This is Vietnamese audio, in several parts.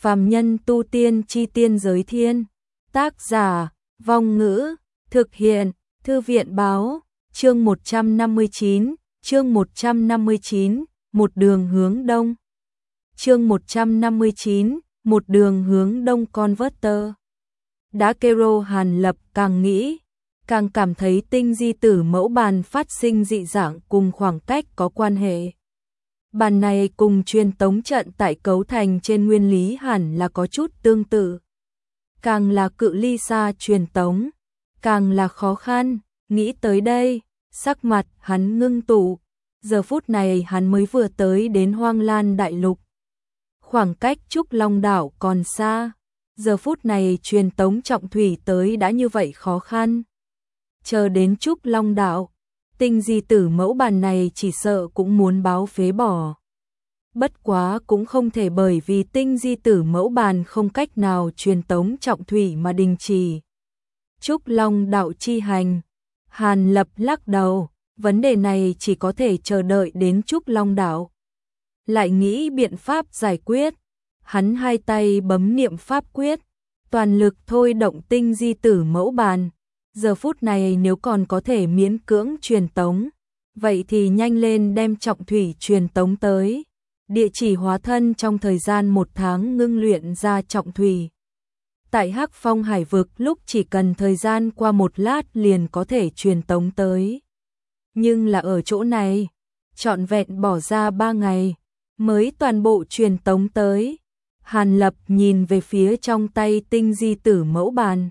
Phàm nhân tu tiên chi tiên giới thiên. Tác giả, Vong Ngữ, thực hiện, Thư viện báo, chương 159, một đường hướng đông. Chương 159, một đường hướng đông Converter. Đã kêu Hàn Lập càng nghĩ, càng cảm thấy tinh di tử mẫu bàn phát sinh dị dạng cùng khoảng cách có quan hệ. Bàn này cùng truyền tống trận tại cấu thành trên nguyên lý hẳn là có chút tương tự. Càng là cự ly xa truyền tống, càng là khó khăn, nghĩ tới đây, sắc mặt hắn ngưng tụ. Giờ phút này hắn mới vừa tới đến Hoang Lan Đại Lục. Khoảng cách Trúc Long Đảo còn xa, giờ phút này truyền tống trọng thủy tới đã như vậy khó khăn. Chờ đến Trúc Long Đảo, tinh di tử mẫu bàn này chỉ sợ cũng muốn báo phế bỏ. Bất quá cũng không thể bởi vì tinh di tử mẫu bàn không cách nào truyền tống trọng thủy mà đình chỉ. Trúc Long Đảo chi hành, Hàn Lập lắc đầu, vấn đề này chỉ có thể chờ đợi đến Trúc Long Đảo. Lại nghĩ biện pháp giải quyết, hắn hai tay bấm niệm pháp quyết, toàn lực thôi động tinh di tử mẫu bàn. Giờ phút này nếu còn có thể miễn cưỡng truyền tống, vậy thì nhanh lên đem trọng thủy truyền tống tới. Địa chỉ hóa thân trong thời gian 1 tháng ngưng luyện ra trọng thủy. Tại Hắc Phong Hải vực lúc chỉ cần thời gian qua 1 lát liền có thể truyền tống tới. Nhưng là ở chỗ này, trọn vẹn bỏ ra 3 ngày, mới toàn bộ truyền tống tới. Hàn Lập nhìn về phía trong tay tinh di tử mẫu bàn.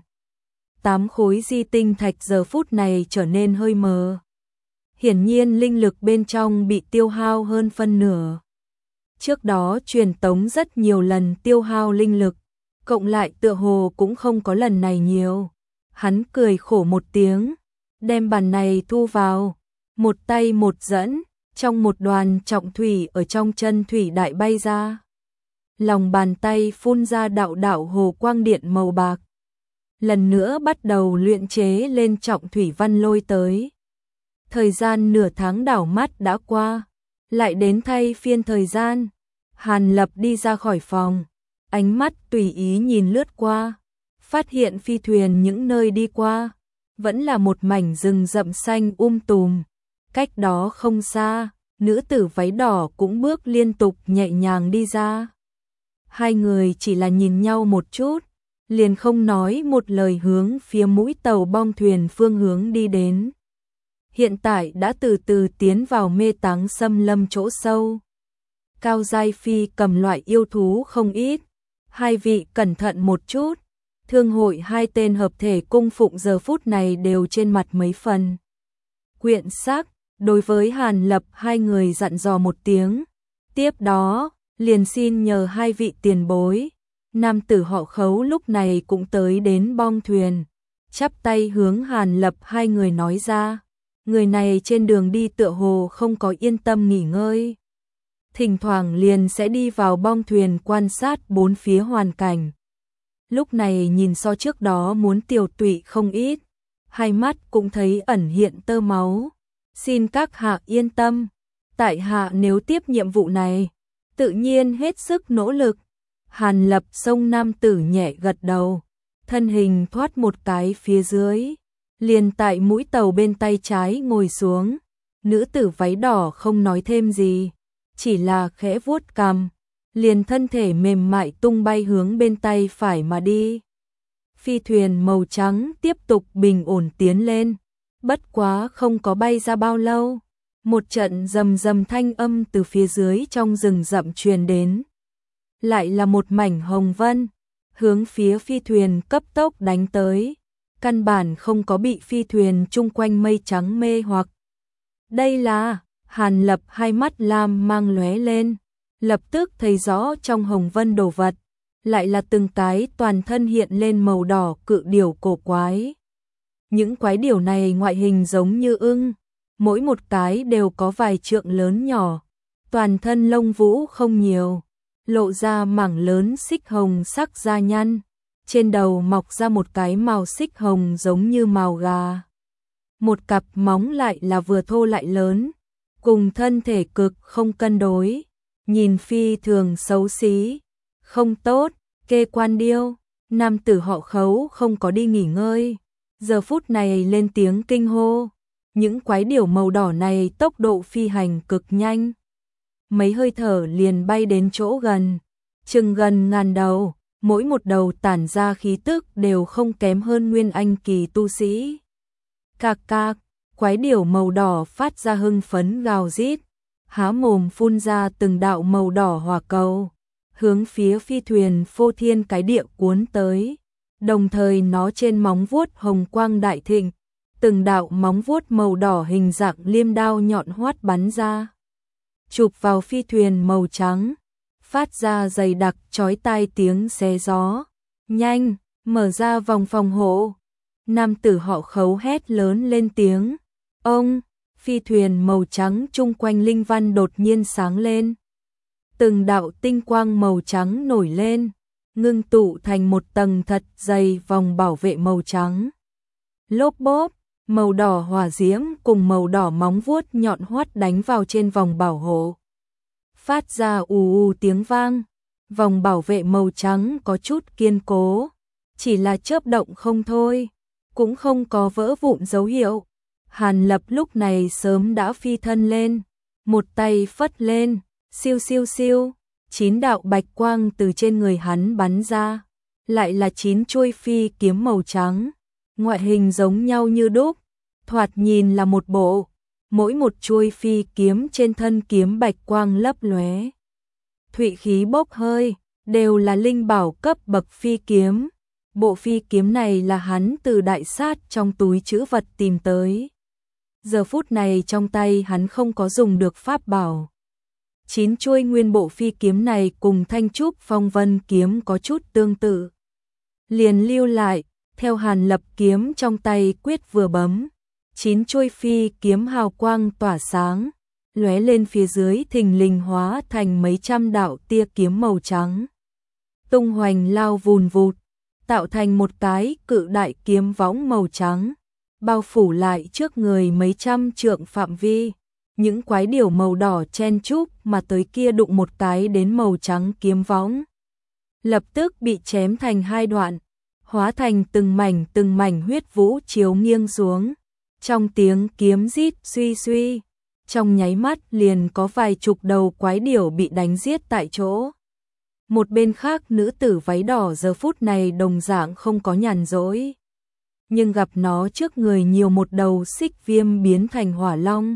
8 khối di tinh thạch giờ phút này trở nên hơi mờ. Hiển nhiên linh lực bên trong bị tiêu hao hơn phân nửa. Trước đó truyền tống rất nhiều lần tiêu hao linh lực, cộng lại tựa hồ cũng không có lần này nhiều. Hắn cười khổ một tiếng, đem bàn này thu vào, một tay một dẫn, trong một đoàn trọng thủy ở trong chân thủy đại bay ra. Lòng bàn tay phun ra đạo đạo hồ quang điện màu bạc. Lần nữa bắt đầu luyện chế lên trọng thủy văn lôi tới. Thời gian nửa tháng đảo mắt đã qua, lại đến thay phiên thời gian. Hàn Lập đi ra khỏi phòng, ánh mắt tùy ý nhìn lướt qua, phát hiện phi thuyền những nơi đi qua, vẫn là một mảnh rừng rậm xanh tùm. Cách đó không xa, nữ tử váy đỏ cũng bước liên tục nhẹ nhàng đi ra. Hai người chỉ là nhìn nhau một chút, liền không nói một lời hướng phía mũi tàu bong thuyền phương hướng đi đến. Hiện tại đã từ từ tiến vào mê táng xâm lâm chỗ sâu. Cao giai phi cầm loại yêu thú không ít, hai vị cẩn thận một chút. Thương hội hai tên hợp thể cung phụng giờ phút này đều trên mặt mấy phần quyện sắc, đối với Hàn Lập hai người dặn dò một tiếng. Tiếp đó, liền xin nhờ hai vị tiền bối. Nam tử họ Khấu lúc này cũng tới đến bong thuyền, chắp tay hướng Hàn Lập hai người nói ra. Người này trên đường đi tựa hồ không có yên tâm nghỉ ngơi. Thỉnh thoảng liền sẽ đi vào bong thuyền quan sát bốn phía hoàn cảnh. Lúc này nhìn so trước đó muốn tiều tụy không ít, hai mắt cũng thấy ẩn hiện tơ máu. Xin các hạ yên tâm, tại hạ nếu tiếp nhiệm vụ này, tự nhiên hết sức nỗ lực. Hàn Lập xông nam tử nhẹ gật đầu, thân hình thoát một cái phía dưới, liền tại mũi tàu bên tay trái ngồi xuống. Nữ tử váy đỏ không nói thêm gì, chỉ là khẽ vuốt cằm, liền thân thể mềm mại tung bay hướng bên tay phải mà đi. Phi thuyền màu trắng tiếp tục bình ổn tiến lên, bất quá không có bay ra bao lâu, một trận rầm rầm thanh âm từ phía dưới trong rừng rậm truyền đến. Lại là một mảnh hồng vân, hướng phía phi thuyền cấp tốc đánh tới, căn bản không có bị phi thuyền chung quanh mây trắng mê hoặc. Đây là, Hàn Lập hai mắt lam mang lóe lên, lập tức thấy rõ trong hồng vân đồ vật, lại là từng cái toàn thân hiện lên màu đỏ cự điểu cổ quái. Những quái điểu này ngoại hình giống như ưng, mỗi một cái đều có vài trượng lớn nhỏ, toàn thân lông vũ không nhiều, lộ ra mảng lớn xích hồng sắc da nhăn, trên đầu mọc ra một cái màu xích hồng giống như mào gà. Một cặp móng lại là vừa thô lại lớn, cùng thân thể cực không cân đối, nhìn phi thường xấu xí, không tốt. Kê Quan Điêu, nam tử họ Khấu không có đi nghỉ ngơi, giờ phút này lên tiếng kinh hô. Những quái điểu màu đỏ này tốc độ phi hành cực nhanh. Mấy hơi thở liền bay đến chỗ gần, chừng gần ngàn đầu, mỗi một đầu tản ra khí tức đều không kém hơn nguyên anh kỳ tu sĩ. Cạc cạc, quái điểu màu đỏ phát ra hưng phấn gào rít, há mồm phun ra từng đạo màu đỏ hỏa cầu, hướng phía phi thuyền phô thiên cái địa cuốn tới. Đồng thời nó trên móng vuốt hồng quang đại thịnh, từng đạo móng vuốt màu đỏ hình dạng liêm đao nhọn hoắt bắn ra, chụp vào phi thuyền màu trắng, phát ra dày đặc chói tai tiếng xé gió. Nhanh, mở ra vòng phòng hộ. Nam tử họ Khấu hét lớn lên tiếng. Ông, phi thuyền màu trắng chung quanh linh văn đột nhiên sáng lên. Từng đạo tinh quang màu trắng nổi lên, ngưng tụ thành một tầng thật dày vòng bảo vệ màu trắng. Lốp bốp, màu đỏ hỏa diễm cùng màu đỏ móng vuốt nhọn hoắt đánh vào trên vòng bảo hộ, phát ra ù ù tiếng vang. Vòng bảo vệ màu trắng có chút kiên cố, chỉ là chớp động không thôi, cũng không có vỡ vụn dấu hiệu. Hàn Lập lúc này sớm đã phi thân lên, một tay phất lên, siêu siêu siêu, 9 đạo bạch quang từ trên người hắn bắn ra, lại là 9 chuôi phi kiếm màu trắng, ngoại hình giống nhau như đúc, thoạt nhìn là một bộ, mỗi một chuôi phi kiếm trên thân kiếm bạch quang lấp lóe, thụy khí bốc hơi, đều là linh bảo cấp bậc phi kiếm. Bộ phi kiếm này là hắn từ đại sát trong túi trữ vật tìm tới. Giờ phút này trong tay hắn không có dùng được pháp bảo. 9 chuôi nguyên bộ phi kiếm này cùng Thanh Trúc Phong Vân kiếm có chút tương tự. Liền lưu lại, theo Hàn Lập kiếm trong tay quyết vừa bấm, 9 chuôi phi kiếm hào quang tỏa sáng, lóe lên phía dưới thình lình hóa thành mấy trăm đạo tia kiếm màu trắng. Tung hoành lao vùn vụt, tạo thành một cái cự đại kiếm võng màu trắng, bao phủ lại trước người mấy trăm trượng phạm vi. Những quái điểu màu đỏ chen chúc mà tới kia đụng một cái đến màu trắng kiếm võng, lập tức bị chém thành hai đoạn, hóa thành từng mảnh huyết vũ chiếu nghiêng xuống. Trong tiếng kiếm rít suy suy, trong nháy mắt liền có vài chục đầu quái điểu bị đánh giết tại chỗ. Một bên khác nữ tử váy đỏ giờ phút này đồng dạng không có nhàn rỗi, nhưng gặp nó trước người nhiều một đầu xích viêm biến thành hỏa long,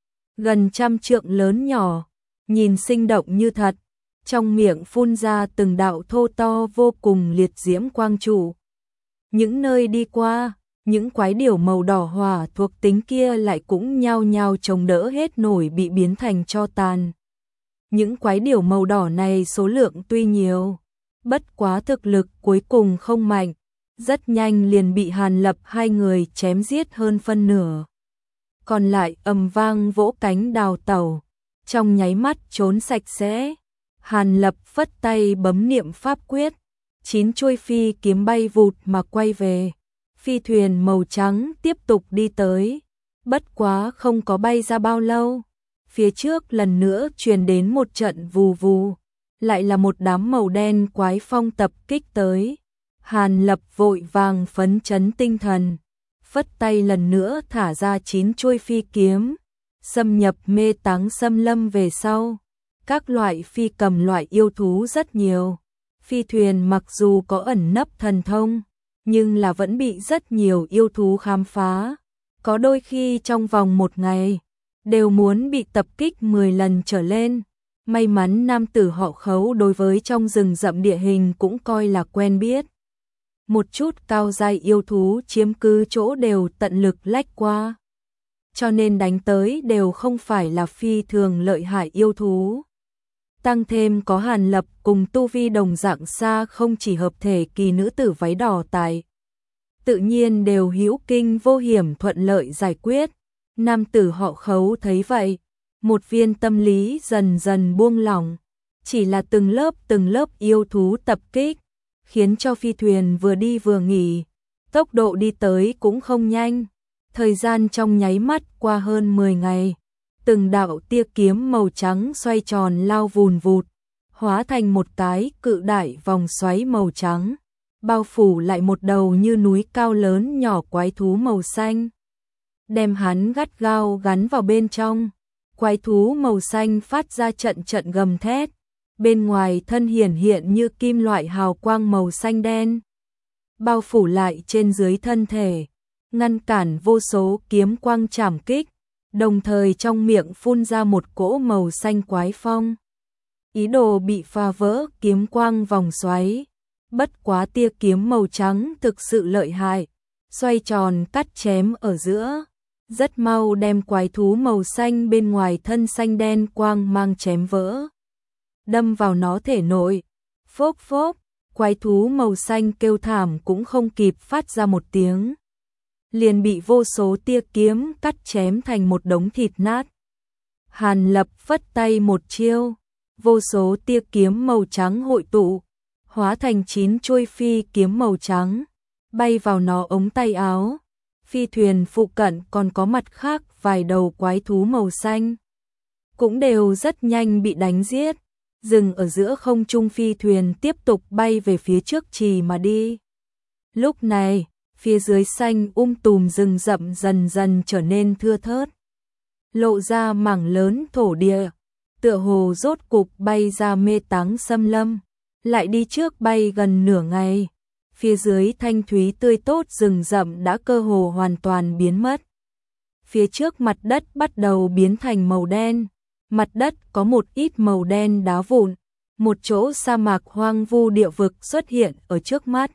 gần 100 trượng lớn nhỏ, nhìn sinh động như thật, trong miệng phun ra từng đạo thô to vô cùng liệt diễm quang trụ. Những nơi đi qua, những quái điểu màu đỏ hỏa thuộc tính kia lại cũng nhao nhao chống đỡ hết nổi bị biến thành tro tàn. Những quái điểu màu đỏ này số lượng tuy nhiều, bất quá thực lực cuối cùng không mạnh, rất nhanh liền bị Hàn Lập hai người chém giết hơn phân nửa. Còn lại ầm vang vỗ cánh đào tẩu, trong nháy mắt trốn sạch sẽ. Hàn Lập phất tay bấm niệm pháp quyết, 9 chuôi phi kiếm bay vụt mà quay về. Phi thuyền màu trắng tiếp tục đi tới, bất quá không có bay ra bao lâu. Phía trước lần nữa truyền đến một trận vù vù, lại là một đám màu đen quái phong tập kích tới. Hàn Lập vội vàng phấn chấn tinh thần, phất tay lần nữa thả ra 9 chuôi phi kiếm, xâm nhập mê táng xâm lâm về sau. Các loại phi cầm loại yêu thú rất nhiều, phi thuyền mặc dù có ẩn nấp thần thông, nhưng là vẫn bị rất nhiều yêu thú khám phá. Có đôi khi trong vòng một ngày, đều muốn bị tập kích 10 lần trở lên. May mắn nam tử họ Khấu đối với trong rừng rậm địa hình cũng coi là quen biết. Một chút cao giai yêu thú chiếm cứ chỗ đều tận lực lách qua, cho nên đánh tới đều không phải là phi thường lợi hại yêu thú. Tăng thêm có Hàn Lập cùng tu vi đồng dạng xa không chỉ hợp thể kỳ nữ tử váy đỏ tài, tự nhiên đều hữu kinh vô hiểm thuận lợi giải quyết. Nam tử họ Khấu thấy vậy, một viên tâm lý dần dần buông lỏng, chỉ là từng lớp yêu thú tập kích, khiến cho phi thuyền vừa đi vừa nghỉ, tốc độ đi tới cũng không nhanh. Thời gian trong nháy mắt qua hơn 10 ngày, từng đạo tia kiếm màu trắng xoay tròn lao vùn vụt, hóa thành một cái cự đại vòng xoáy màu trắng, bao phủ lại một đầu như núi cao lớn nhỏ quái thú màu xanh, đem hắn gắt gao gắn vào bên trong. Quái thú màu xanh phát ra trận trận gầm thét, bên ngoài thân hiển hiện như kim loại hào quang màu xanh đen, bao phủ lại trên dưới thân thể, ngăn cản vô số kiếm quang chảm kích, đồng thời trong miệng phun ra một cỗ màu xanh quái phong. Ý đồ bị phá vỡ kiếm quang vòng xoáy, bất quá tia kiếm màu trắng thực sự lợi hại, xoay tròn cắt chém ở giữa, rất mau đem quái thú màu xanh bên ngoài thân xanh đen quang mang chém vỡ, đâm vào nó thể nội. Phốc phốc, quái thú màu xanh kêu thảm cũng không kịp phát ra một tiếng, liền bị vô số tia kiếm cắt chém thành một đống thịt nát. Hàn Lập phất tay một chiêu, vô số tia kiếm màu trắng hội tụ, hóa thành 9 chuôi phi kiếm màu trắng, bay vào nó ống tay áo. Phi thuyền phụ cận còn có mặt khác vài đầu quái thú màu xanh, cũng đều rất nhanh bị đánh giết, dừng ở giữa không trung. Phi thuyền tiếp tục bay về phía trước trì mà đi. Lúc này, phía dưới xanh tùm rừng rậm dần dần trở nên thưa thớt, lộ ra mảng lớn thổ địa, tựa hồ rốt cục bay ra mê táng xâm lâm. Lại đi trước bay gần nửa ngày, phía dưới thanh thúy tươi tốt rừng rậm đã cơ hồ hoàn toàn biến mất. Phía trước mặt đất bắt đầu biến thành màu đen, mặt đất có một ít màu đen đá vụn, một chỗ sa mạc hoang vu địa vực xuất hiện ở trước mắt.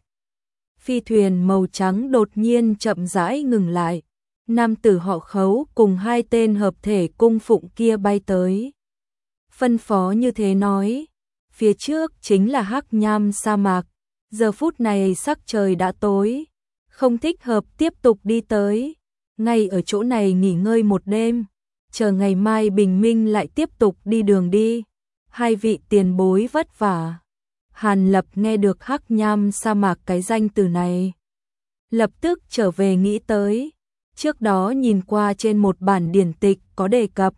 Phi thuyền màu trắng đột nhiên chậm rãi ngừng lại, nam tử họ Khấu cùng 2 tên hợp thể cung phụng kia bay tới. Phân phó như thế nói, phía trước chính là Hắc Nham sa mạc, giờ phút này sắc trời đã tối, không thích hợp tiếp tục đi tới, ngay ở chỗ này nghỉ ngơi một đêm, chờ ngày mai bình minh lại tiếp tục đi đường đi. 2 vị tiền bối vất vả. Hàn Lập nghe được Hắc Nham sa mạc cái danh từ này, lập tức trở về nghĩ tới, trước đó nhìn qua trên một bản điển tịch có đề cập,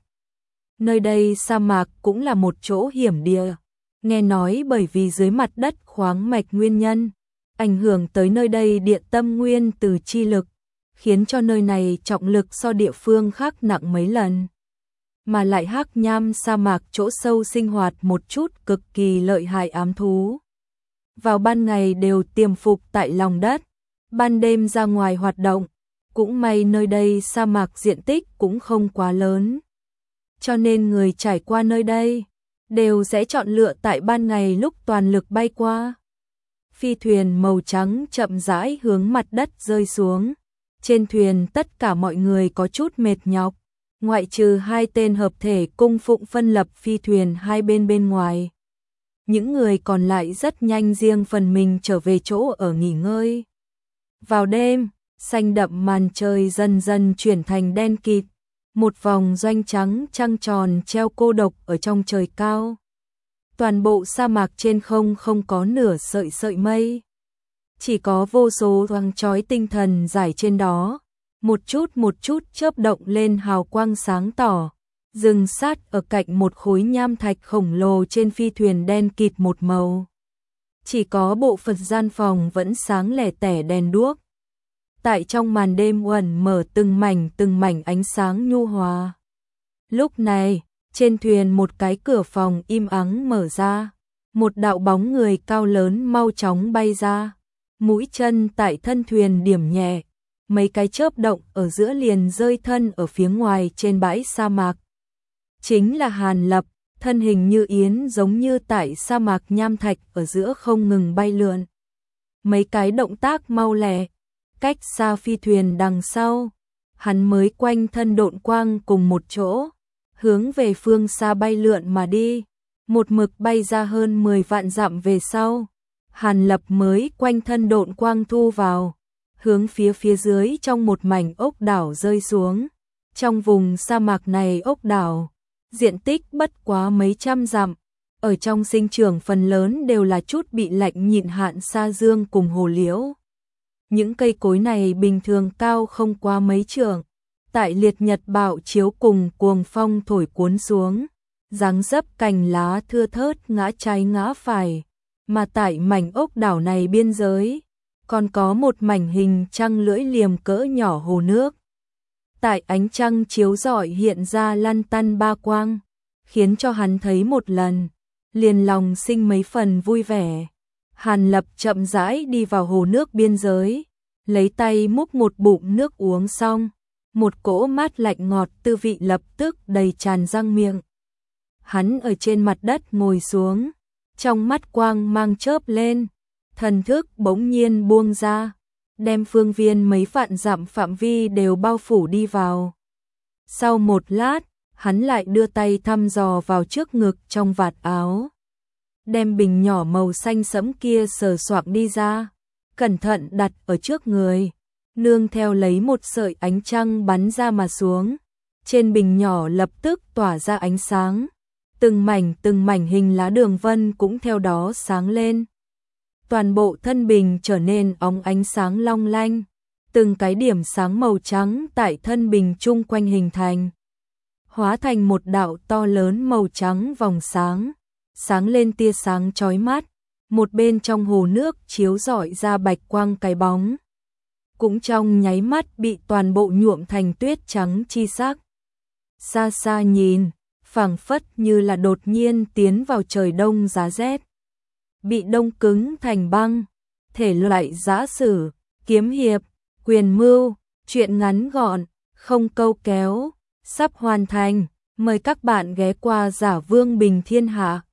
nơi đây sa mạc cũng là một chỗ hiểm địa, nghe nói bởi vì dưới mặt đất khoáng mạch nguyên nhân, ảnh hưởng tới nơi đây địa tâm nguyên từ chi lực, khiến cho nơi này trọng lực so địa phương khác nặng mấy lần. Mà lại Hắc Nham sa mạc chỗ sâu sinh hoạt một chút cực kỳ lợi hại ám thú. Vào ban ngày đều tiềm phục tại lòng đất, ban đêm ra ngoài hoạt động, cũng may nơi đây sa mạc diện tích cũng không quá lớn. Cho nên người trải qua nơi đây đều sẽ chọn lựa tại ban ngày lúc toàn lực bay qua. Phi thuyền màu trắng chậm rãi hướng mặt đất rơi xuống. Trên thuyền tất cả mọi người có chút mệt nhọc, ngoại trừ 2 tên hợp thể cung phụng phân lập phi thuyền hai bên ngoài. Những người còn lại rất nhanh riêng phần mình trở về chỗ ở nghỉ ngơi. Vào đêm, xanh đậm màn trời dần dần chuyển thành đen kịt, một vòng doanh trắng trăng tròn treo cô độc ở trong trời cao. Toàn bộ sa mạc trên không có nửa sợi mây, chỉ có vô số thoáng chói tinh thần rải trên đó, một chút chớp động lên hào quang sáng tỏ, dừng sát ở cạnh một khối nham thạch khổng lồ. Trên phi thuyền đen kịt một màu, chỉ có bộ phận gian phòng vẫn sáng lẻ tẻ đèn đuốc. Tại trong màn đêm uẩn mở từng mảnh ánh sáng nhu hòa. Lúc này, trên thuyền một cái cửa phòng im ắng mở ra, một đạo bóng người cao lớn mau chóng bay ra, mũi chân tại thân thuyền điểm nhẹ, mấy cái chớp động ở giữa liền rơi thân ở phía ngoài trên bãi sa mạc. Chính là Hàn Lập, thân hình như yến giống như tại sa mạc nham thạch ở giữa không ngừng bay lượn. Mấy cái động tác mau lẹ, cách xa phi thuyền đằng sau, hắn mới quanh thân độn quang cùng một chỗ, hướng về phương xa bay lượn mà đi, một mực bay ra hơn 10 vạn dặm về sau. Hàn Lập mới quanh thân độn quang thu vào, hướng phía dưới trong một mảnh ốc đảo rơi xuống. Trong vùng sa mạc này ốc đảo, diện tích bất quá mấy trăm dặm, ở trong sinh trưởng phần lớn đều là chút bị lạnh nhịn hạn sa dương cùng hồ liễu. Những cây cối này bình thường cao không quá mấy trượng, tại liệt nhật bạo chiếu cùng cuồng phong thổi cuốn xuống, dáng dấp cành lá thưa thớt ngã trái ngã phải, mà tại mảnh ốc đảo này biên giới, còn có một mảnh hình trăng lưỡi liềm cỡ nhỏ hồ nước. Tại ánh trăng chiếu rọi hiện ra lăn tăn ba quang, khiến cho hắn thấy một lần, liền lòng sinh mấy phần vui vẻ. Hàn Lập chậm rãi đi vào hồ nước biên giới, lấy tay múc một bụng nước uống xong, một cỗ mát lạnh ngọt tư vị lập tức đầy tràn răng miệng. Hắn ở trên mặt đất ngồi xuống, trong mắt quang mang chớp lên, thần thức bỗng nhiên buông ra, đem phương viên mấy vạn dặm phạm vi đều bao phủ đi vào. Sau một lát, hắn lại đưa tay thăm dò vào trước ngực trong vạt áo, đem bình nhỏ màu xanh sẫm kia sờ soạng đi ra, cẩn thận đặt ở trước người, nương theo lấy một sợi ánh trăng bắn ra mà xuống. Trên bình nhỏ lập tức tỏa ra ánh sáng, từng mảnh hình lá đường vân cũng theo đó sáng lên. Toàn bộ thân bình trở nên óng ánh sáng long lanh, từng cái điểm sáng màu trắng tại thân bình chung quanh hình thành, hóa thành một đạo to lớn màu trắng vòng sáng, sáng lên tia sáng chói mắt, một bên trong hồ nước chiếu rọi ra bạch quang cái bóng, cũng trong nháy mắt bị toàn bộ nhuộm thành tuyết trắng chi sắc. Xa xa nhìn, phảng phất như là đột nhiên tiến vào trời đông giá rét, bị đông cứng thành băng. Thể loại giã sử, kiếm hiệp, quyền mưu, truyện ngắn gọn, không câu kéo, sắp hoàn thành. Mời các bạn ghé qua Giả Vương Bình Thiên Hạ.